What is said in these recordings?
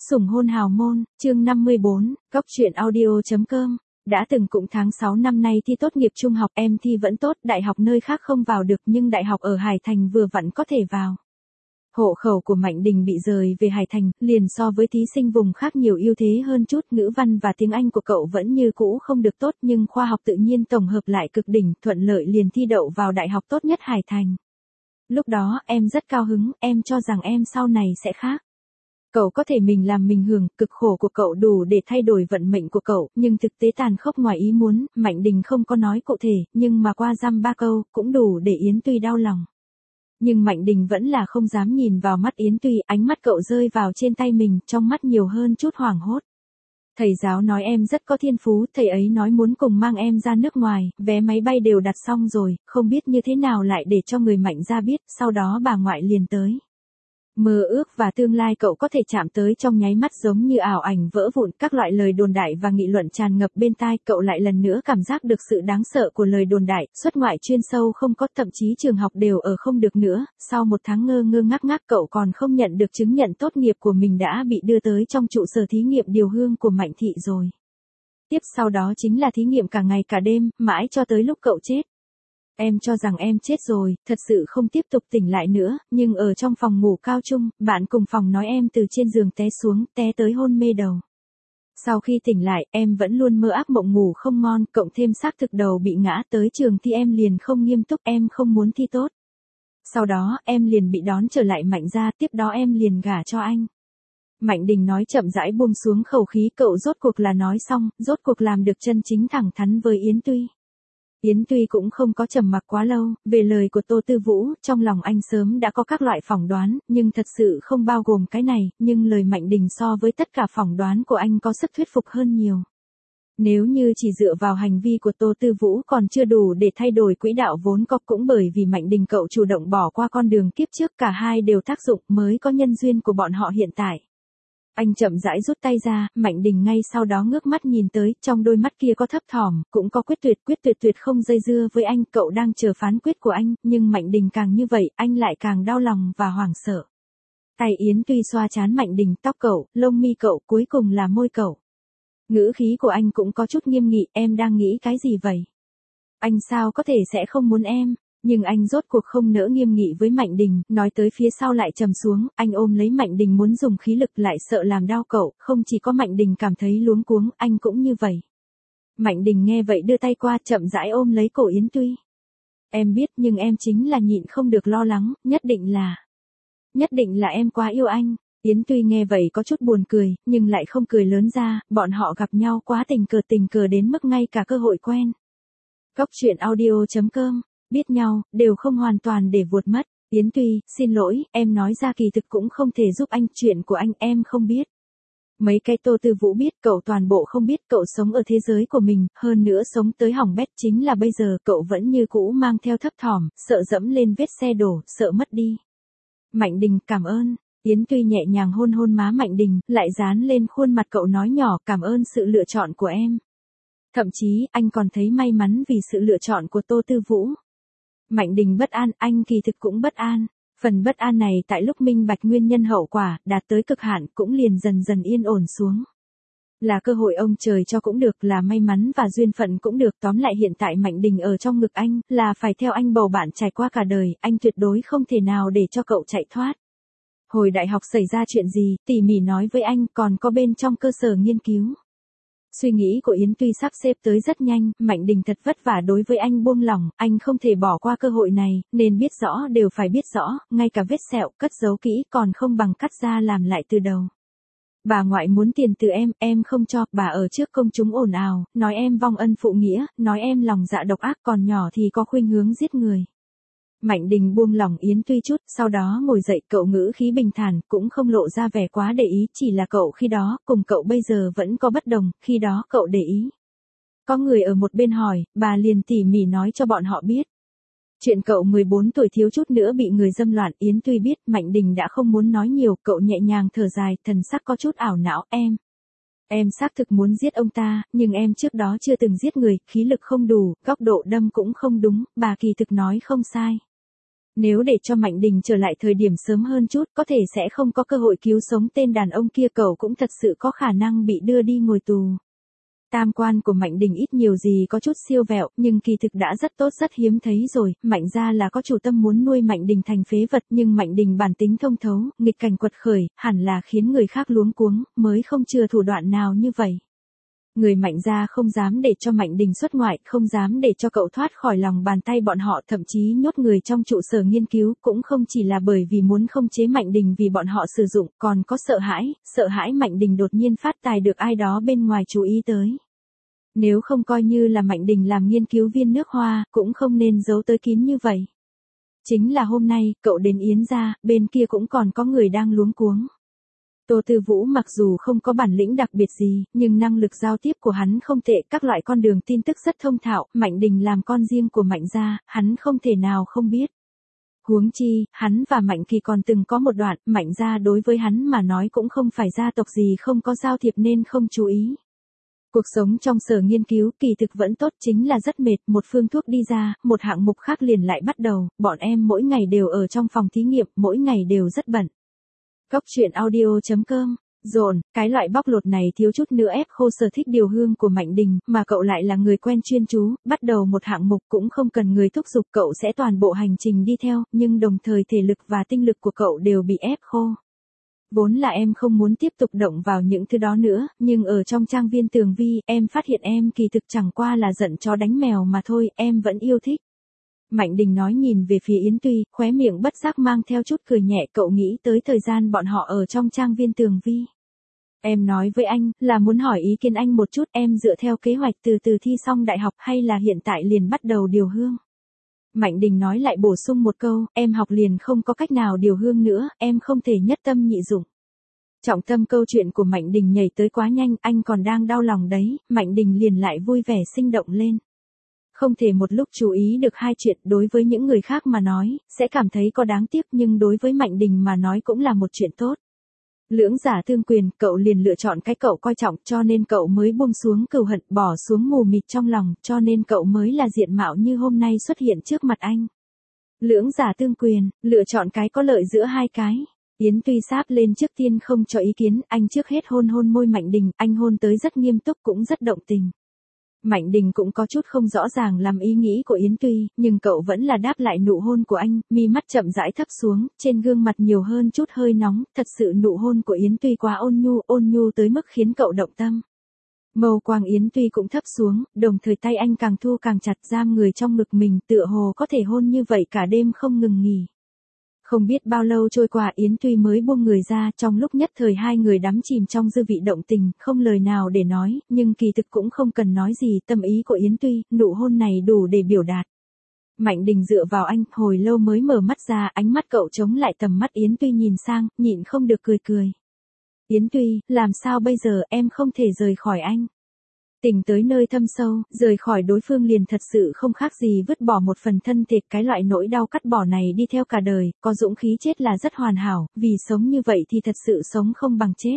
Sủng hôn hào môn, chương 54, Góc truyện audio.com. Đã từng cũng tháng 6 năm nay thi tốt nghiệp trung học, em thi vẫn tốt, đại học nơi khác không vào được nhưng đại học ở Hải Thành vừa vặn có thể vào. Hộ khẩu của Mạnh Đình bị rời về Hải Thành, liền so với thí sinh vùng khác nhiều ưu thế hơn chút, ngữ văn và tiếng Anh của cậu vẫn như cũ không được tốt nhưng khoa học tự nhiên tổng hợp lại cực đỉnh, thuận lợi liền thi đậu vào đại học tốt nhất Hải Thành. Lúc đó em rất cao hứng, em cho rằng em sau này sẽ khác. Cậu có thể mình làm mình hưởng, cực khổ của cậu đủ để thay đổi vận mệnh của cậu, nhưng thực tế tàn khốc ngoài ý muốn, Mạnh Đình không có nói cụ thể, nhưng mà qua dăm ba câu, cũng đủ để Yến Tuy đau lòng. Nhưng Mạnh Đình vẫn là không dám nhìn vào mắt Yến Tuy, ánh mắt cậu rơi vào trên tay mình, trong mắt nhiều hơn chút hoảng hốt. Thầy giáo nói em rất có thiên phú, thầy ấy nói muốn cùng mang em ra nước ngoài, vé máy bay đều đặt xong rồi, không biết như thế nào lại để cho người Mạnh ra biết, sau đó bà ngoại liền tới. Mơ ước và tương lai cậu có thể chạm tới trong nháy mắt giống như ảo ảnh vỡ vụn, các loại lời đồn đại và nghị luận tràn ngập bên tai, cậu lại lần nữa cảm giác được sự đáng sợ của lời đồn đại, xuất ngoại chuyên sâu không có, thậm chí trường học đều ở không được nữa, sau một tháng ngơ ngơ ngác ngác cậu còn không nhận được chứng nhận tốt nghiệp của mình đã bị đưa tới trong trụ sở thí nghiệm điều hương của Mạnh Thị rồi. Tiếp sau đó chính là thí nghiệm cả ngày cả đêm, mãi cho tới lúc cậu chết. Em cho rằng em chết rồi, thật sự không tiếp tục tỉnh lại nữa, nhưng ở trong phòng ngủ cao chung, bạn cùng phòng nói em từ trên giường té xuống, té tới hôn mê đầu. Sau khi tỉnh lại, em vẫn luôn mơ ác mộng ngủ không ngon, cộng thêm xác thực đầu bị ngã, tới trường thì em liền không nghiêm túc, em không muốn thi tốt. Sau đó, em liền bị đón trở lại Mạnh gia, tiếp đó em liền gả cho anh. Mạnh Đình nói chậm rãi buông xuống khẩu khí, cậu rốt cuộc là nói xong, rốt cuộc làm được chân chính thẳng thắn với Yến Tuy. Yến Tuy cũng không có trầm mặc quá lâu, về lời của Tô Tư Vũ, trong lòng anh sớm đã có các loại phỏng đoán, nhưng thật sự không bao gồm cái này, nhưng lời Mạnh Đình so với tất cả phỏng đoán của anh có sức thuyết phục hơn nhiều. Nếu như chỉ dựa vào hành vi của Tô Tư Vũ còn chưa đủ để thay đổi quỹ đạo vốn có, cũng bởi vì Mạnh Đình cậu chủ động bỏ qua con đường kiếp trước, cả hai đều tác dụng mới có nhân duyên của bọn họ hiện tại. Anh chậm rãi rút tay ra, Mạnh Đình ngay sau đó ngước mắt nhìn tới, trong đôi mắt kia có thấp thỏm, cũng có quyết tuyệt không dây dưa với anh, cậu đang chờ phán quyết của anh, nhưng Mạnh Đình càng như vậy, anh lại càng đau lòng và hoảng sợ. Tay Yến Tuy xoa trán Mạnh Đình, tóc cậu, lông mi cậu, cuối cùng là môi cậu. Ngữ khí của anh cũng có chút nghiêm nghị, em đang nghĩ cái gì vậy? Anh sao có thể sẽ không muốn em? Nhưng anh rốt cuộc không nỡ nghiêm nghị với Mạnh Đình, nói tới phía sau lại trầm xuống, anh ôm lấy Mạnh Đình muốn dùng khí lực lại sợ làm đau cậu, không chỉ có Mạnh Đình cảm thấy luống cuống, anh cũng như vậy. Mạnh Đình nghe vậy đưa tay qua chậm rãi ôm lấy cổ Yến Tuy. Em biết nhưng em chính là nhịn không được lo lắng, nhất định là em quá yêu anh. Yến Tuy nghe vậy có chút buồn cười, nhưng lại không cười lớn ra, bọn họ gặp nhau quá tình cờ đến mức ngay cả cơ hội quen. Góc truyện audio.com. Biết nhau, đều không hoàn toàn để vuột mất. Yến Tuy, xin lỗi, em nói ra kỳ thực cũng không thể giúp anh, chuyện của anh em không biết. Mấy cái Tô Tư Vũ biết, cậu toàn bộ không biết, cậu sống ở thế giới của mình, hơn nữa sống tới hỏng bét, chính là bây giờ cậu vẫn như cũ mang theo thấp thỏm, sợ dẫm lên vết xe đổ, sợ mất đi. Mạnh Đình, cảm ơn. Yến Tuy nhẹ nhàng hôn hôn má Mạnh Đình, lại dán lên khuôn mặt cậu nói nhỏ, cảm ơn sự lựa chọn của em. Thậm chí, anh còn thấy may mắn vì sự lựa chọn của Tô Tư Vũ. Mạnh Đình bất an, anh kỳ thực cũng bất an. Phần bất an này tại lúc minh bạch nguyên nhân hậu quả, đạt tới cực hạn, cũng liền dần dần yên ổn xuống. Là cơ hội ông trời cho cũng được, là may mắn và duyên phận cũng được, tóm lại hiện tại Mạnh Đình ở trong ngực anh, là phải theo anh bầu bạn trải qua cả đời, anh tuyệt đối không thể nào để cho cậu chạy thoát. Hồi đại học xảy ra chuyện gì, tỉ mỉ nói với anh, còn có bên trong cơ sở nghiên cứu. Suy nghĩ của Yến Tuy sắp xếp tới rất nhanh, Mạnh Đình thật vất vả đối với anh buông lỏng, anh không thể bỏ qua cơ hội này, nên biết rõ đều phải biết rõ, ngay cả vết sẹo cất giấu kỹ còn không bằng cắt ra làm lại từ đầu. Bà ngoại muốn tiền từ em không cho, bà ở trước công chúng ồn ào, nói em vong ân phụ nghĩa, nói em lòng dạ độc ác, còn nhỏ thì có khuynh hướng giết người. Mạnh Đình buông lỏng Yến Tuy chút, sau đó ngồi dậy, cậu ngữ khí bình thản, cũng không lộ ra vẻ quá để ý, chỉ là cậu khi đó, cùng cậu bây giờ vẫn có bất đồng, khi đó cậu để ý. Có người ở một bên hỏi, bà liền tỉ mỉ nói cho bọn họ biết. Chuyện cậu 14 tuổi thiếu chút nữa bị người dâm loạn, Yến Tuy biết, Mạnh Đình đã không muốn nói nhiều, cậu nhẹ nhàng thở dài, thần sắc có chút ảo não, Em xác thực muốn giết ông ta, nhưng em trước đó chưa từng giết người, khí lực không đủ, góc độ đâm cũng không đúng, bà kỳ thực nói không sai. Nếu để cho Mạnh Đình trở lại thời điểm sớm hơn chút, có thể sẽ không có cơ hội cứu sống tên đàn ông kia, cậu cũng thật sự có khả năng bị đưa đi ngồi tù. Tam quan của Mạnh Đình ít nhiều gì có chút siêu vẹo, nhưng kỳ thực đã rất tốt, rất hiếm thấy rồi. Mạnh gia là có chủ tâm muốn nuôi Mạnh Đình thành phế vật, nhưng Mạnh Đình bản tính thông thấu, nghịch cảnh quật khởi, hẳn là khiến người khác luống cuống, mới không chừa thủ đoạn nào như vậy. Người Mạnh gia không dám để cho Mạnh Đình xuất ngoại, không dám để cho cậu thoát khỏi lòng bàn tay bọn họ, thậm chí nhốt người trong trụ sở nghiên cứu, cũng không chỉ là bởi vì muốn khống chế Mạnh Đình vì bọn họ sử dụng, còn có sợ hãi Mạnh Đình đột nhiên phát tài được ai đó bên ngoài chú ý tới. Nếu không coi như là Mạnh Đình làm nghiên cứu viên nước Hoa, cũng không nên giấu tới kín như vậy. Chính là hôm nay, cậu đến Yến gia, bên kia cũng còn có người đang luống cuống. Tô Tư Vũ mặc dù không có bản lĩnh đặc biệt gì, nhưng năng lực giao tiếp của hắn không tệ, các loại con đường tin tức rất thông thạo, Mạnh Đình làm con riêng của Mạnh gia, hắn không thể nào không biết. Huống chi, hắn và Mạnh Kỳ còn từng có một đoạn, Mạnh gia đối với hắn mà nói cũng không phải gia tộc gì không có giao thiệp nên không chú ý. Cuộc sống trong sở nghiên cứu kỳ thực vẫn tốt, chính là rất mệt, một phương thuốc đi ra, một hạng mục khác liền lại bắt đầu, bọn em mỗi ngày đều ở trong phòng thí nghiệm, mỗi ngày đều rất bận. Góc truyện audio.com, dồn, cái loại bóc lột này thiếu chút nữa ép khô sở thích điều hương của Mạnh Đình, mà cậu lại là người quen chuyên chú, bắt đầu một hạng mục cũng không cần người thúc giục, cậu sẽ toàn bộ hành trình đi theo, nhưng đồng thời thể lực và tinh lực của cậu đều bị ép khô. Vốn là em không muốn tiếp tục động vào những thứ đó nữa, nhưng ở trong trang viên Tường Vi, em phát hiện em kỳ thực chẳng qua là giận chó đánh mèo mà thôi, em vẫn yêu thích. Mạnh Đình nói, nhìn về phía Yến Tuy, khóe miệng bất giác mang theo chút cười nhẹ, cậu nghĩ tới thời gian bọn họ ở trong trang viên Tường Vi. Em nói với anh, là muốn hỏi ý kiến anh một chút, em dựa theo kế hoạch từ từ thi xong đại học hay là hiện tại liền bắt đầu điều hương? Mạnh Đình nói lại bổ sung một câu, em học liền không có cách nào điều hương nữa, em không thể nhất tâm nhị dụng. Trọng tâm câu chuyện của Mạnh Đình nhảy tới quá nhanh, anh còn đang đau lòng đấy, Mạnh Đình liền lại vui vẻ sinh động lên. Không thể một lúc chú ý được hai chuyện, đối với những người khác mà nói, sẽ cảm thấy có đáng tiếc, nhưng đối với Mạnh Đình mà nói cũng là một chuyện tốt. Lưỡng giả tương quyền, cậu liền lựa chọn cái cậu coi trọng, cho nên cậu mới buông xuống cừu hận, bỏ xuống mù mịt trong lòng, cho nên cậu mới là diện mạo như hôm nay xuất hiện trước mặt anh. Lưỡng giả tương quyền, lựa chọn cái có lợi giữa hai cái. Yến Tuy sáp lên trước tiên không cho ý kiến, anh trước hết hôn môi Mạnh Đình, anh hôn tới rất nghiêm túc cũng rất động tình. Mạnh Đình cũng có chút không rõ ràng làm ý nghĩ của Yến Tuy, nhưng cậu vẫn là đáp lại nụ hôn của anh, mi mắt chậm rãi thấp xuống, trên gương mặt nhiều hơn chút hơi nóng, thật sự nụ hôn của Yến Tuy quá ôn nhu tới mức khiến cậu động tâm. Mâu quang Yến Tuy cũng thấp xuống, đồng thời tay anh càng thu càng chặt, giam người trong ngực mình, tựa hồ có thể hôn như vậy cả đêm không ngừng nghỉ. Không biết bao lâu trôi qua, Yến Tuy mới buông người ra, trong lúc nhất thời hai người đắm chìm trong dư vị động tình, không lời nào để nói, nhưng kỳ thực cũng không cần nói gì, tâm ý của Yến Tuy, nụ hôn này đủ để biểu đạt. Mạnh Đình dựa vào anh, hồi lâu mới mở mắt ra, ánh mắt cậu chống lại tầm mắt Yến Tuy, nhìn sang, nhịn không được cười. Yến Tuy, làm sao bây giờ, em không thể rời khỏi anh. Tình tới nơi thâm sâu, rời khỏi đối phương liền thật sự không khác gì vứt bỏ một phần thân thịt, cái loại nỗi đau cắt bỏ này đi theo cả đời, có dũng khí chết là rất hoàn hảo, vì sống như vậy thì thật sự sống không bằng chết.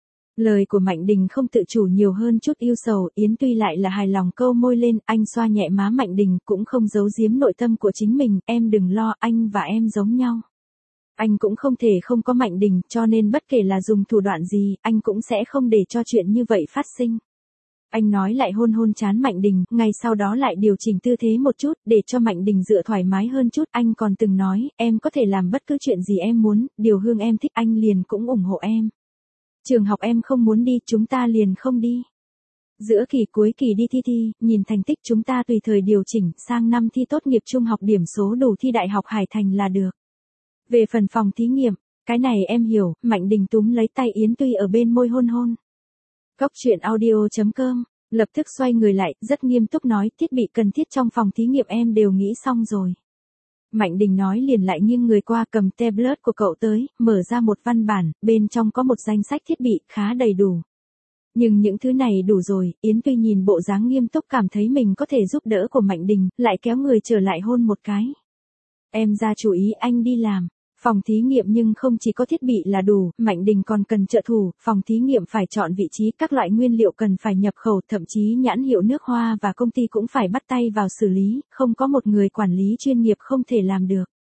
Lời của Mạnh Đình không tự chủ nhiều hơn chút yêu sầu, Yến Tuy lại là hài lòng câu môi lên, anh xoa nhẹ má Mạnh Đình, cũng không giấu giếm nội tâm của chính mình, em đừng lo, anh và em giống nhau. Anh cũng không thể không có Mạnh Đình, cho nên bất kể là dùng thủ đoạn gì, anh cũng sẽ không để cho chuyện như vậy phát sinh. Anh nói lại hôn trán Mạnh Đình, ngay sau đó lại điều chỉnh tư thế một chút, để cho Mạnh Đình dựa thoải mái hơn chút. Anh còn từng nói, em có thể làm bất cứ chuyện gì em muốn, điều hương em thích anh liền cũng ủng hộ em. Trường học em không muốn đi, chúng ta liền không đi. Giữa kỳ cuối kỳ đi thi, nhìn thành tích chúng ta tùy thời điều chỉnh, sang năm thi tốt nghiệp trung học điểm số đủ thi đại học Hải Thành là được. Về phần phòng thí nghiệm, cái này em hiểu, Mạnh Đình túm lấy tay Yến Tuy ở bên môi hôn. Góc truyện audio.com, lập tức xoay người lại, rất nghiêm túc nói, thiết bị cần thiết trong phòng thí nghiệm em đều nghĩ xong rồi. Mạnh Đình nói liền lại nghiêng người qua, cầm tablet của cậu tới, mở ra một văn bản, bên trong có một danh sách thiết bị, khá đầy đủ. Nhưng những thứ này đủ rồi, Yến Tuy nhìn bộ dáng nghiêm túc cảm thấy mình có thể giúp đỡ của Mạnh Đình, lại kéo người trở lại hôn một cái. Em ra chủ ý, anh đi làm. Phòng thí nghiệm nhưng không chỉ có thiết bị là đủ, Mạnh Đình còn cần trợ thủ, phòng thí nghiệm phải chọn vị trí, các loại nguyên liệu cần phải nhập khẩu, thậm chí nhãn hiệu nước Hoa và công ty cũng phải bắt tay vào xử lý, không có một người quản lý chuyên nghiệp không thể làm được.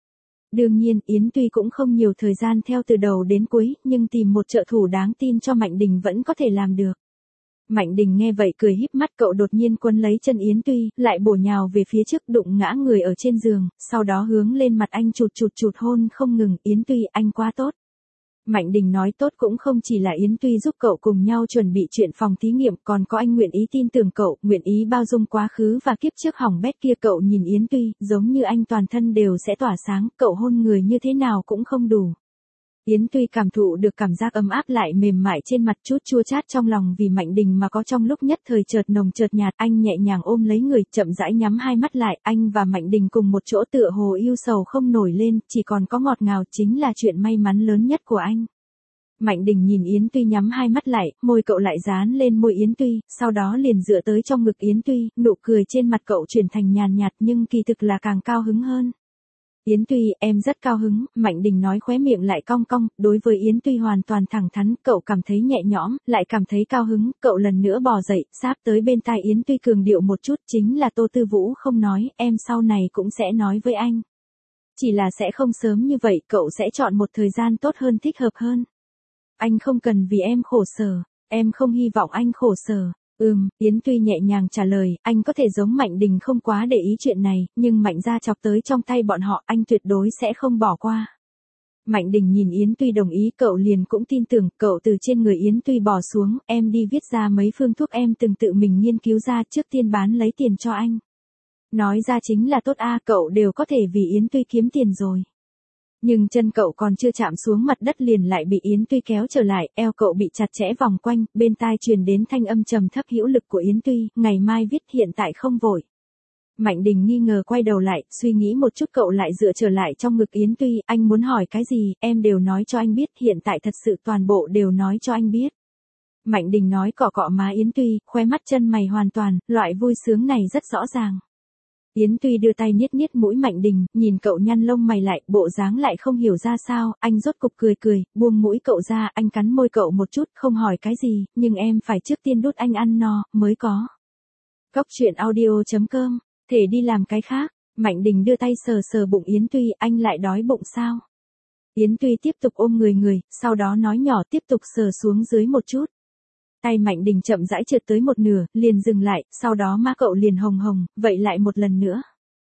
Đương nhiên, Yến Tuy cũng không nhiều thời gian theo từ đầu đến cuối, nhưng tìm một trợ thủ đáng tin cho Mạnh Đình vẫn có thể làm được. Mạnh Đình nghe vậy cười híp mắt, cậu đột nhiên quấn lấy chân Yến Tuy, lại bổ nhào về phía trước, đụng ngã người ở trên giường, sau đó hướng lên mặt anh chụt hôn không ngừng. Yến Tuy, anh quá tốt. Mạnh Đình nói tốt cũng không chỉ là Yến Tuy giúp cậu cùng nhau chuẩn bị chuyện phòng thí nghiệm, còn có anh nguyện ý tin tưởng cậu, nguyện ý bao dung quá khứ và kiếp trước hỏng bét kia. Cậu nhìn Yến Tuy, giống như anh toàn thân đều sẽ tỏa sáng, cậu hôn người như thế nào cũng không đủ. Yến Tuy cảm thụ được cảm giác ấm áp lại mềm mại trên mặt, chút chua chát trong lòng vì Mạnh Đình mà có trong lúc nhất thời chợt nồng chợt nhạt. Anh nhẹ nhàng ôm lấy người, chậm rãi nhắm hai mắt lại, anh và Mạnh Đình cùng một chỗ tựa hồ yêu sầu không nổi lên, chỉ còn có ngọt ngào, chính là chuyện may mắn lớn nhất của anh. Mạnh Đình nhìn Yến Tuy nhắm hai mắt lại, môi cậu lại dán lên môi Yến Tuy, sau đó liền dựa tới trong ngực Yến Tuy, nụ cười trên mặt cậu chuyển thành nhàn nhạt nhưng kỳ thực là càng cao hứng hơn. Yến Tuy, em rất cao hứng, Mạnh Đình nói, khóe miệng lại cong cong, đối với Yến Tuy hoàn toàn thẳng thắn, cậu cảm thấy nhẹ nhõm, lại cảm thấy cao hứng, cậu lần nữa bò dậy, sáp tới bên tai Yến Tuy cường điệu một chút, chính là Tô Tư Vũ không nói, em sau này cũng sẽ nói với anh. Chỉ là sẽ không sớm như vậy, cậu sẽ chọn một thời gian tốt hơn, thích hợp hơn. Anh không cần vì em khổ sở, em không hy vọng anh khổ sở. Yến Tuy nhẹ nhàng trả lời, anh có thể giống Mạnh Đình không quá để ý chuyện này, nhưng Mạnh gia chọc tới trong tay bọn họ, anh tuyệt đối sẽ không bỏ qua. Mạnh Đình nhìn Yến Tuy đồng ý, cậu liền cũng tin tưởng, cậu từ trên người Yến Tuy bò xuống, em đi viết ra mấy phương thuốc em từng tự mình nghiên cứu ra, trước tiên bán lấy tiền cho anh. Nói ra chính là tốt a, cậu đều có thể vì Yến Tuy kiếm tiền rồi. Nhưng chân cậu còn chưa chạm xuống mặt đất liền lại bị Yến Tuy kéo trở lại, eo cậu bị chặt chẽ vòng quanh, bên tai truyền đến thanh âm trầm thấp hữu lực của Yến Tuy, ngày mai viết, hiện tại không vội. Mạnh Đình nghi ngờ quay đầu lại, suy nghĩ một chút cậu lại dựa trở lại trong ngực Yến Tuy, anh muốn hỏi cái gì, em đều nói cho anh biết, hiện tại thật sự toàn bộ đều nói cho anh biết. Mạnh Đình nói, cọ cọ má Yến Tuy, khóe mắt chân mày hoàn toàn, loại vui sướng này rất rõ ràng. Yến Tuy đưa tay niết mũi Mạnh Đình, nhìn cậu nhăn lông mày lại, bộ dáng lại không hiểu ra sao, anh rốt cục cười, buông mũi cậu ra, anh cắn môi cậu một chút, không hỏi cái gì, nhưng em phải trước tiên đút anh ăn no, mới có. Cóc truyện audio.com, thể đi làm cái khác. Mạnh Đình đưa tay sờ bụng Yến Tuy, anh lại đói bụng sao? Yến Tuy tiếp tục ôm người, sau đó nói nhỏ, tiếp tục sờ xuống dưới một chút. Tay Mạnh Đình chậm rãi trượt tới một nửa, liền dừng lại, sau đó má cậu liền hồng, vậy lại một lần nữa.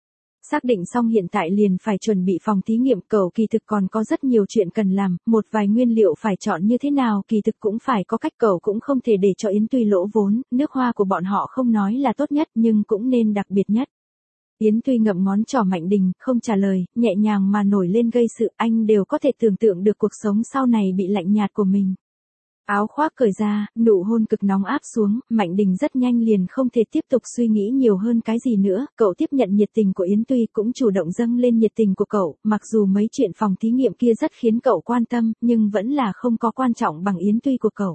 Xác định xong hiện tại liền phải chuẩn bị phòng thí nghiệm, cậu kỳ thực còn có rất nhiều chuyện cần làm, một vài nguyên liệu phải chọn như thế nào, kỳ thực cũng phải có cách, cậu cũng không thể để cho Yến Tuy lỗ vốn, nước hoa của bọn họ không nói là tốt nhất nhưng cũng nên đặc biệt nhất. Yến Tuy ngậm ngón trỏ Mạnh Đình, không trả lời, nhẹ nhàng mà nổi lên gây sự, anh đều có thể tưởng tượng được cuộc sống sau này bị lạnh nhạt của mình. Áo khoác cởi ra, nụ hôn cực nóng áp xuống, Mạnh Đình rất nhanh liền không thể tiếp tục suy nghĩ nhiều hơn cái gì nữa, cậu tiếp nhận nhiệt tình của Yến Tuy, cũng chủ động dâng lên nhiệt tình của cậu, mặc dù mấy chuyện phòng thí nghiệm kia rất khiến cậu quan tâm, nhưng vẫn là không có quan trọng bằng Yến Tuy của cậu.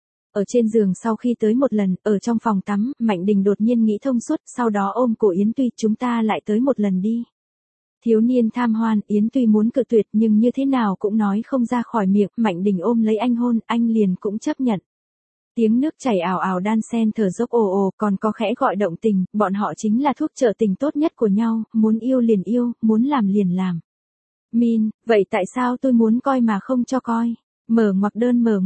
Ở trên giường sau khi tới một lần, ở trong phòng tắm, Mạnh Đình đột nhiên nghĩ thông suốt, sau đó ôm cổ Yến Tuy, chúng ta lại tới một lần đi. Thiếu niên tham hoan, Yến Tuy muốn cự tuyệt nhưng như thế nào cũng nói không ra khỏi miệng, Mạnh Đình ôm lấy anh hôn, anh liền cũng chấp nhận. Tiếng nước chảy ào ào đan xen thở dốc ồ, còn có khẽ gọi động tình, bọn họ chính là thuốc trợ tình tốt nhất của nhau, muốn yêu liền yêu, muốn làm liền làm. Min, vậy tại sao tôi muốn coi mà không cho coi? Mở ngoặc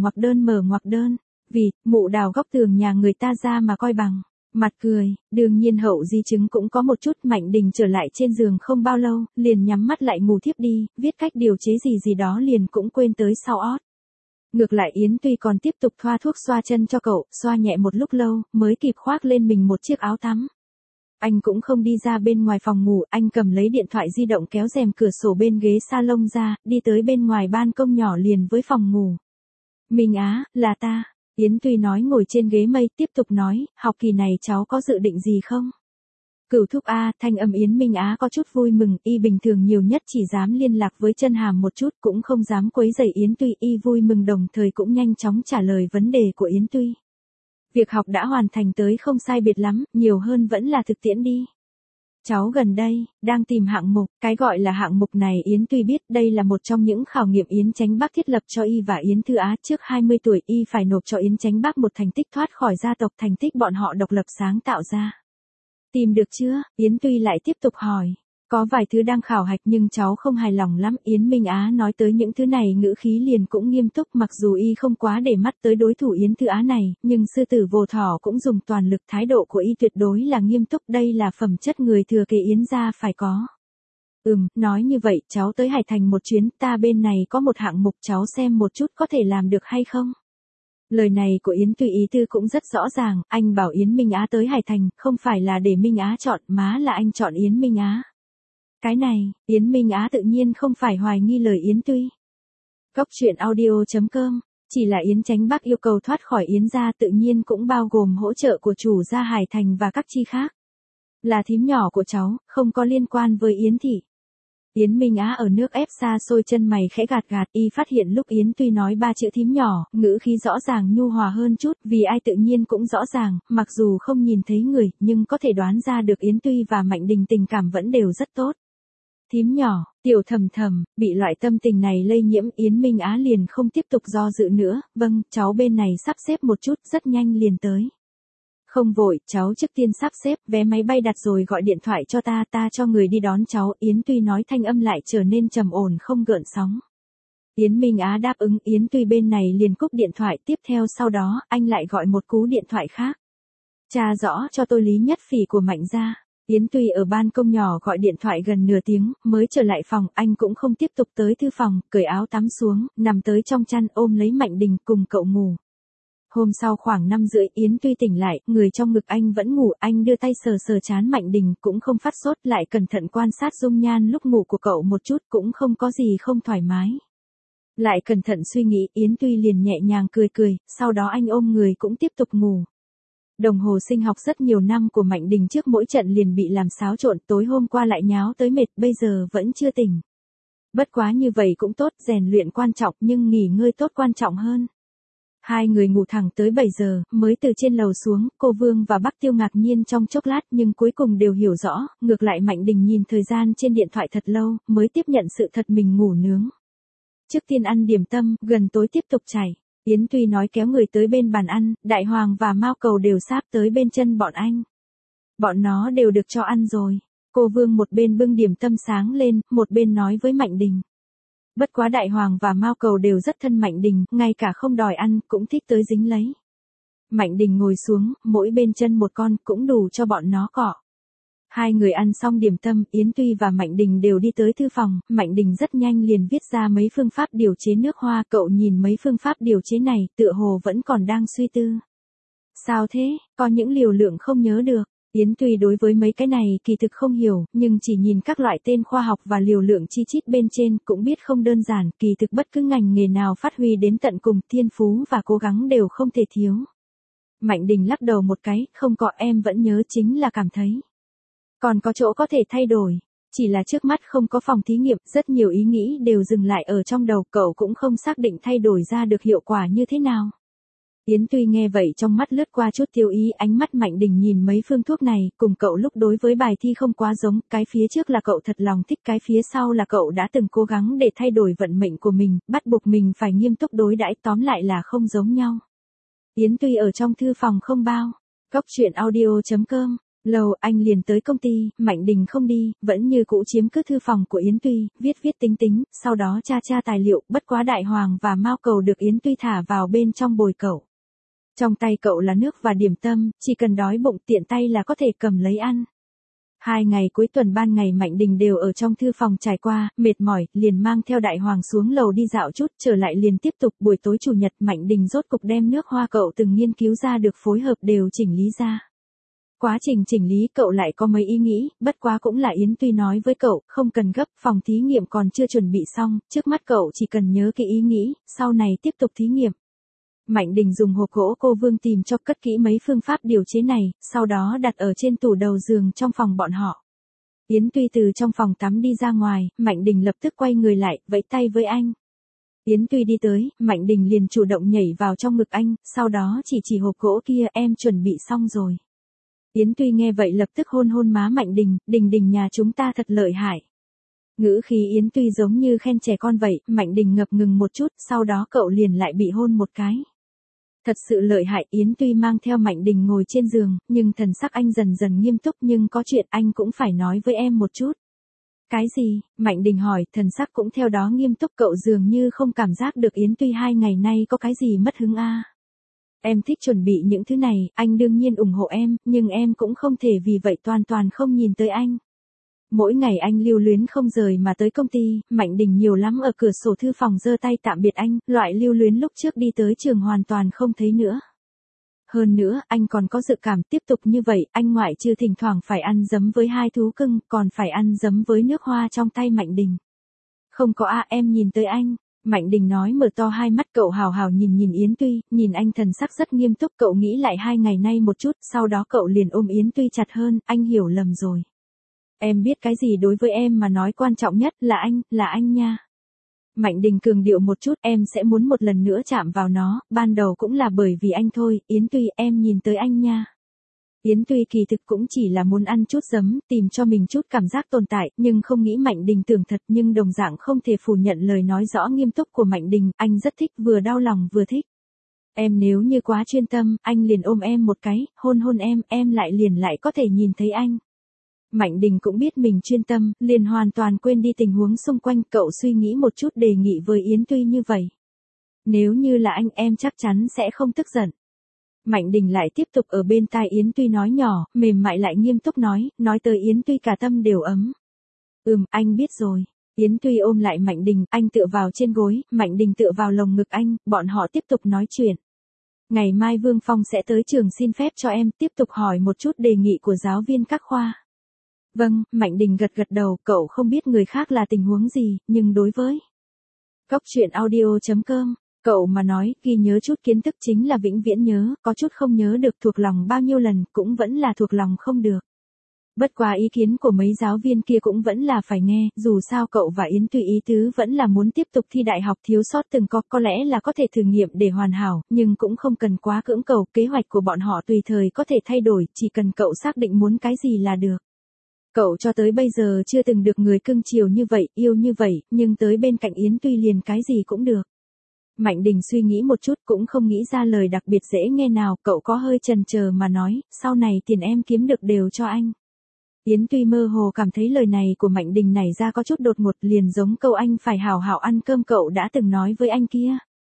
đơn. Vì, mụ đào góc tường nhà người ta ra mà coi bằng. Mặt cười, đương nhiên hậu di chứng cũng có một chút. Mạnh Đình trở lại trên giường không bao lâu, liền nhắm mắt lại ngủ thiếp đi, viết cách điều chế gì đó liền cũng quên tới sau ót. Ngược lại Yến Tuy còn tiếp tục thoa thuốc xoa chân cho cậu, xoa nhẹ một lúc lâu, mới kịp khoác lên mình một chiếc áo tắm. Anh cũng không đi ra bên ngoài phòng ngủ, anh cầm lấy điện thoại di động kéo rèm cửa sổ bên ghế salon ra, đi tới bên ngoài ban công nhỏ liền với phòng ngủ. Minh Á, là ta. Yến Tuy nói ngồi trên ghế mây, tiếp tục nói, học kỳ này cháu có dự định gì không? Cửu thúc A, thanh âm Yến Minh Á có chút vui mừng, y bình thường nhiều nhất chỉ dám liên lạc với Chân Hàm một chút, cũng không dám quấy rầy Yến Tuy, y vui mừng đồng thời cũng nhanh chóng trả lời vấn đề của Yến Tuy. Việc học đã hoàn thành tới không sai biệt lắm, nhiều hơn vẫn là thực tiễn đi. Cháu gần đây, đang tìm hạng mục, cái gọi là hạng mục này Yến Tuy biết đây là một trong những khảo nghiệm Yến Chánh Bắc thiết lập cho y và Yến Thư Á trước 20 tuổi y phải nộp cho Yến Chánh Bắc một thành tích thoát khỏi gia tộc thành tích bọn họ độc lập sáng tạo ra. Tìm được chưa? Yến Tuy lại tiếp tục hỏi. Có vài thứ đang khảo hạch nhưng cháu không hài lòng lắm. Yến Minh Á nói tới những thứ này ngữ khí liền cũng nghiêm túc, mặc dù y không quá để mắt tới đối thủ Yến Thư Á này, nhưng sư tử vô thỏ cũng dùng toàn lực, thái độ của y tuyệt đối là nghiêm túc, đây là phẩm chất người thừa kế Yến gia phải có. Nói như vậy, cháu tới Hải Thành một chuyến, ta bên này có một hạng mục, cháu xem một chút có thể làm được hay không? Lời này của Yến Tùy ý tư cũng rất rõ ràng, anh bảo Yến Minh Á tới Hải Thành, không phải là để Minh Á chọn, má là anh chọn Yến Minh Á. Cái này, Yến Minh Á tự nhiên không phải hoài nghi lời Yến Tuy. Góc truyện audio.com, chỉ là Yến Chánh Bắc yêu cầu thoát khỏi Yến gia tự nhiên cũng bao gồm hỗ trợ của chủ gia Hải Thành và các chi khác. Là thím nhỏ của cháu, không có liên quan với Yến thị. Yến Minh Á ở nước ép xa xôi, chân mày khẽ gạt gạt, y phát hiện lúc Yến Tuy nói 3 chữ thím nhỏ, ngữ khí rõ ràng nhu hòa hơn chút, vì ai tự nhiên cũng rõ ràng, mặc dù không nhìn thấy người, nhưng có thể đoán ra được Yến Tuy và Mạnh Đình tình cảm vẫn đều rất tốt. Thím nhỏ, Tiểu Thầm Thầm, bị loại tâm tình này lây nhiễm, Yến Minh Á liền không tiếp tục do dự nữa, vâng, cháu bên này sắp xếp một chút, rất nhanh liền tới. Không vội, cháu trước tiên sắp xếp, vé máy bay đặt rồi gọi điện thoại cho ta cho người đi đón cháu, Yến Tuy nói, thanh âm lại trở nên trầm ổn không gợn sóng. Yến Minh Á đáp ứng, Yến Tuy bên này liền cúp điện thoại, tiếp theo sau đó, anh lại gọi một cú điện thoại khác. Tra rõ cho tôi Lý Nhất Phỉ của Mạnh gia. Yến Tuy ở ban công nhỏ gọi điện thoại gần nửa tiếng, mới trở lại phòng, anh cũng không tiếp tục tới thư phòng, cởi áo tắm xuống, nằm tới trong chăn ôm lấy Mạnh Đình cùng cậu ngủ. Hôm sau khoảng 5:30 Yến Tuy tỉnh lại, người trong ngực anh vẫn ngủ, anh đưa tay sờ sờ trán Mạnh Đình cũng không phát sốt, lại cẩn thận quan sát dung nhan lúc ngủ của cậu một chút cũng không có gì không thoải mái. Lại cẩn thận suy nghĩ, Yến Tuy liền nhẹ nhàng cười cười, sau đó anh ôm người cũng tiếp tục ngủ. Đồng hồ sinh học rất nhiều năm của Mạnh Đình trước mỗi trận liền bị làm xáo trộn, tối hôm qua lại nháo tới mệt, bây giờ vẫn chưa tỉnh. Bất quá như vậy cũng tốt, rèn luyện quan trọng nhưng nghỉ ngơi tốt quan trọng hơn. Hai người ngủ thẳng tới 7 giờ, mới từ trên lầu xuống, cô Vương và Bắc Tiêu ngạc nhiên trong chốc lát nhưng cuối cùng đều hiểu rõ, ngược lại Mạnh Đình nhìn thời gian trên điện thoại thật lâu, mới tiếp nhận sự thật mình ngủ nướng. Trước tiên ăn điểm tâm, gần tối tiếp tục chảy. Yến Tuy nói kéo người tới bên bàn ăn, Đại Hoàng và Mao Cầu đều sáp tới bên chân bọn anh. Bọn nó đều được cho ăn rồi. Cô Vương một bên bưng điểm tâm sáng lên, một bên nói với Mạnh Đình. Bất quá Đại Hoàng và Mao Cầu đều rất thân Mạnh Đình, ngay cả không đòi ăn, cũng thích tới dính lấy. Mạnh Đình ngồi xuống, mỗi bên chân một con, cũng đủ cho bọn nó cọ. Hai người ăn xong điểm tâm, Yến Tuy và Mạnh Đình đều đi tới thư phòng, Mạnh Đình rất nhanh liền viết ra mấy phương pháp điều chế nước hoa, cậu nhìn mấy phương pháp điều chế này, tựa hồ vẫn còn đang suy tư. Sao thế, có những liều lượng không nhớ được. Yến Tuy đối với mấy cái này kỳ thực không hiểu, nhưng chỉ nhìn các loại tên khoa học và liều lượng chi chít bên trên cũng biết không đơn giản, kỳ thực bất cứ ngành nghề nào phát huy đến tận cùng, thiên phú và cố gắng đều không thể thiếu. Mạnh Đình lắc đầu một cái, không có, em vẫn nhớ, chính là cảm thấy. Còn có chỗ có thể thay đổi, chỉ là trước mắt không có phòng thí nghiệm, rất nhiều ý nghĩ đều dừng lại ở trong đầu, cậu cũng không xác định thay đổi ra được hiệu quả như thế nào. Yến Tuy nghe vậy trong mắt lướt qua chút tiêu ý, ánh mắt Mạnh Đình nhìn mấy phương thuốc này, cùng cậu lúc đối với bài thi không quá giống, cái phía trước là cậu thật lòng thích, cái phía sau là cậu đã từng cố gắng để thay đổi vận mệnh của mình, bắt buộc mình phải nghiêm túc đối đãi, tóm lại là không giống nhau. Yến Tuy ở trong thư phòng không bao. Góc truyện audio.com. Lầu anh liền tới công ty, Mạnh Đình không đi, vẫn như cũ chiếm cứ thư phòng của Yến Tuy, viết tính, sau đó tra tài liệu, bất quá Đại Hoàng và Mao Cầu được Yến Tuy thả vào bên trong bồi cậu. Trong tay cậu là nước và điểm tâm, chỉ cần đói bụng tiện tay là có thể cầm lấy ăn. 2 ngày cuối tuần ban ngày Mạnh Đình đều ở trong thư phòng trải qua, mệt mỏi, liền mang theo Đại Hoàng xuống lầu đi dạo chút, trở lại liền tiếp tục, buổi tối chủ nhật Mạnh Đình rốt cục đem nước hoa cậu từng nghiên cứu ra được phối hợp đều chỉnh lý ra. Quá trình chỉnh lý cậu lại có mấy ý nghĩ, bất quá cũng là Yến Tuy nói với cậu, không cần gấp, phòng thí nghiệm còn chưa chuẩn bị xong, trước mắt cậu chỉ cần nhớ cái ý nghĩ, sau này tiếp tục thí nghiệm. Mạnh Đình dùng hộp gỗ cô Vương tìm cho cất kỹ mấy phương pháp điều chế này, sau đó đặt ở trên tủ đầu giường trong phòng bọn họ. Yến Tuy từ trong phòng tắm đi ra ngoài, Mạnh Đình lập tức quay người lại, vẫy tay với anh. Yến Tuy đi tới, Mạnh Đình liền chủ động nhảy vào trong ngực anh, sau đó chỉ hộp gỗ kia, em chuẩn bị xong rồi. Yến Tuy nghe vậy lập tức hôn má Mạnh Đình, Đình nhà chúng ta thật lợi hại. Ngữ khí Yến Tuy giống như khen trẻ con vậy, Mạnh Đình ngập ngừng một chút, sau đó cậu liền lại bị hôn một cái. Thật sự lợi hại, Yến Tuy mang theo Mạnh Đình ngồi trên giường, nhưng thần sắc anh dần dần nghiêm túc, nhưng có chuyện anh cũng phải nói với em một chút. Cái gì? Mạnh Đình hỏi, thần sắc cũng theo đó nghiêm túc. Cậu dường như không cảm giác được Yến Tuy 2 ngày nay có cái gì mất hứng a. Em thích chuẩn bị những thứ này, anh đương nhiên ủng hộ em, nhưng em cũng không thể vì vậy toàn toàn không nhìn tới anh. Mỗi ngày anh lưu luyến không rời mà tới công ty, Mạnh Đình nhiều lắm ở cửa sổ thư phòng giơ tay tạm biệt anh, loại lưu luyến lúc trước đi tới trường hoàn toàn không thấy nữa. Hơn nữa, anh còn có dự cảm tiếp tục như vậy, anh ngoại trừ thỉnh thoảng phải ăn dấm với 2 thú cưng, còn phải ăn dấm với nước hoa trong tay Mạnh Đình. Không có em nhìn tới anh. Mạnh Đình nói mở to hai mắt. Cậu hào hào nhìn Yến Tuy, nhìn anh thần sắc rất nghiêm túc. Cậu nghĩ lại 2 ngày nay một chút, sau đó cậu liền ôm Yến Tuy chặt hơn, anh hiểu lầm rồi. Em biết cái gì đối với em mà nói quan trọng nhất là anh nha. Mạnh Đình cường điệu một chút, em sẽ muốn một lần nữa chạm vào nó, ban đầu cũng là bởi vì anh thôi, Yến Tuy em nhìn tới anh nha. Yến Tuy kỳ thực cũng chỉ là muốn ăn chút giấm, tìm cho mình chút cảm giác tồn tại, nhưng không nghĩ Mạnh Đình tưởng thật, nhưng đồng dạng không thể phủ nhận lời nói rõ nghiêm túc của Mạnh Đình, anh rất thích, vừa đau lòng vừa thích. Em nếu như quá chuyên tâm, anh liền ôm em một cái, hôn em lại có thể nhìn thấy anh. Mạnh Đình cũng biết mình chuyên tâm, liền hoàn toàn quên đi tình huống xung quanh. Cậu suy nghĩ một chút đề nghị với Yến Tuy như vậy. Nếu như là anh em chắc chắn sẽ không tức giận. Mạnh Đình lại tiếp tục ở bên tai Yến Tuy nói nhỏ, mềm mại lại nghiêm túc nói tới Yến Tuy cả tâm đều ấm. Anh biết rồi. Yến Tuy ôm lại Mạnh Đình, anh tựa vào trên gối, Mạnh Đình tựa vào lồng ngực anh, bọn họ tiếp tục nói chuyện. Ngày mai Vương Phong sẽ tới trường xin phép cho em tiếp tục hỏi một chút đề nghị của giáo viên các khoa. Vâng, Mạnh Đình gật đầu, cậu không biết người khác là tình huống gì, nhưng đối với Cóc truyện audio.com, cậu mà nói, ghi nhớ chút kiến thức chính là vĩnh viễn nhớ, có chút không nhớ được thuộc lòng bao nhiêu lần, cũng vẫn là thuộc lòng không được. Bất quá ý kiến của mấy giáo viên kia cũng vẫn là phải nghe, dù sao cậu và Yến Tuy ý tứ vẫn là muốn tiếp tục thi đại học, thiếu sót từng có lẽ là có thể thử nghiệm để hoàn hảo, nhưng cũng không cần quá cưỡng cầu, kế hoạch của bọn họ tùy thời có thể thay đổi, chỉ cần cậu xác định muốn cái gì là được. Cậu cho tới bây giờ chưa từng được người cưng chiều như vậy, yêu như vậy, nhưng tới bên cạnh Yến Tuy liền cái gì cũng được. Mạnh Đình suy nghĩ một chút cũng không nghĩ ra lời đặc biệt dễ nghe nào, cậu có hơi chần chờ mà nói, sau này tiền em kiếm được đều cho anh. Yến Tuy mơ hồ cảm thấy lời này của Mạnh Đình nảy ra có chút đột ngột, liền giống câu anh phải hảo hảo ăn cơm cậu đã từng nói với anh kia.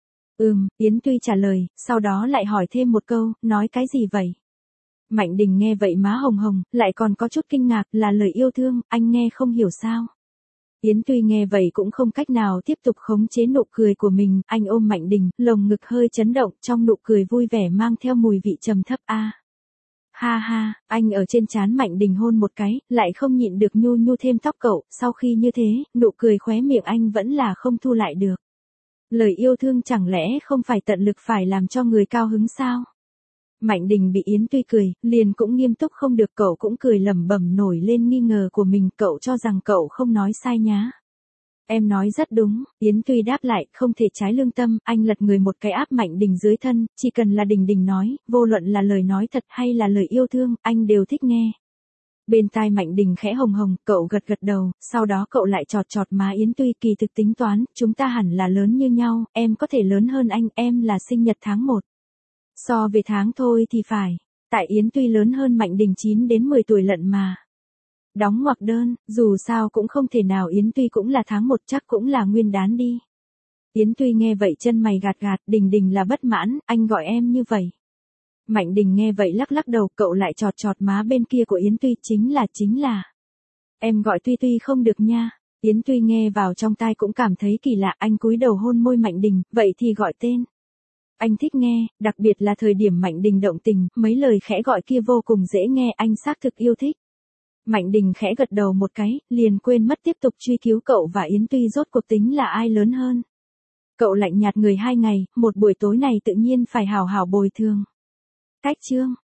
Yến Tuy trả lời, sau đó lại hỏi thêm một câu, nói cái gì vậy? Mạnh Đình nghe vậy má hồng hồng, lại còn có chút kinh ngạc, là lời yêu thương, anh nghe không hiểu sao? Yến Tuy nghe vậy cũng không cách nào tiếp tục khống chế nụ cười của mình, anh ôm Mạnh Đình, lồng ngực hơi chấn động, trong nụ cười vui vẻ mang theo mùi vị trầm thấp a. Ha ha, anh ở trên trán Mạnh Đình hôn một cái, lại không nhịn được nhu thêm tóc cậu, sau khi như thế, nụ cười khóe miệng anh vẫn là không thu lại được. Lời yêu thương chẳng lẽ không phải tận lực phải làm cho người cao hứng sao? Mạnh Đình bị Yến Tuy cười, liền cũng nghiêm túc không được, cậu cũng cười lẩm bẩm nổi lên nghi ngờ của mình, cậu cho rằng cậu không nói sai nhá. Em nói rất đúng, Yến Tuy đáp lại, không thể trái lương tâm, anh lật người một cái áp Mạnh Đình dưới thân, chỉ cần là Đình nói, vô luận là lời nói thật hay là lời yêu thương, anh đều thích nghe. Bên tai Mạnh Đình khẽ hồng hồng, cậu gật đầu, sau đó cậu lại chọt má Yến Tuy, kỳ thực tính toán, chúng ta hẳn là lớn như nhau, em có thể lớn hơn anh, em là sinh nhật tháng 1. So về tháng thôi thì phải, tại Yến Tuy lớn hơn Mạnh Đình 9 đến 10 tuổi lận mà. Đóng ngoặc đơn, dù sao cũng không thể nào, Yến Tuy cũng là tháng 1, chắc cũng là nguyên đán đi. Yến Tuy nghe vậy chân mày gạt, Đình là bất mãn, anh gọi em như vậy. Mạnh Đình nghe vậy lắc đầu, cậu lại chọt má bên kia của Yến Tuy, chính là. Em gọi Tuy không được nha. Yến Tuy nghe vào trong tai cũng cảm thấy kỳ lạ, anh cúi đầu hôn môi Mạnh Đình, vậy thì gọi tên. Anh thích nghe, đặc biệt là thời điểm Mạnh Đình động tình, mấy lời khẽ gọi kia vô cùng dễ nghe, anh xác thực yêu thích. Mạnh Đình khẽ gật đầu một cái, liền quên mất tiếp tục truy cứu cậu và Yến Tuy rốt cuộc tính là ai lớn hơn. Cậu lạnh nhạt người 2 ngày, một buổi tối này tự nhiên phải hào hào bồi thường. Cách chương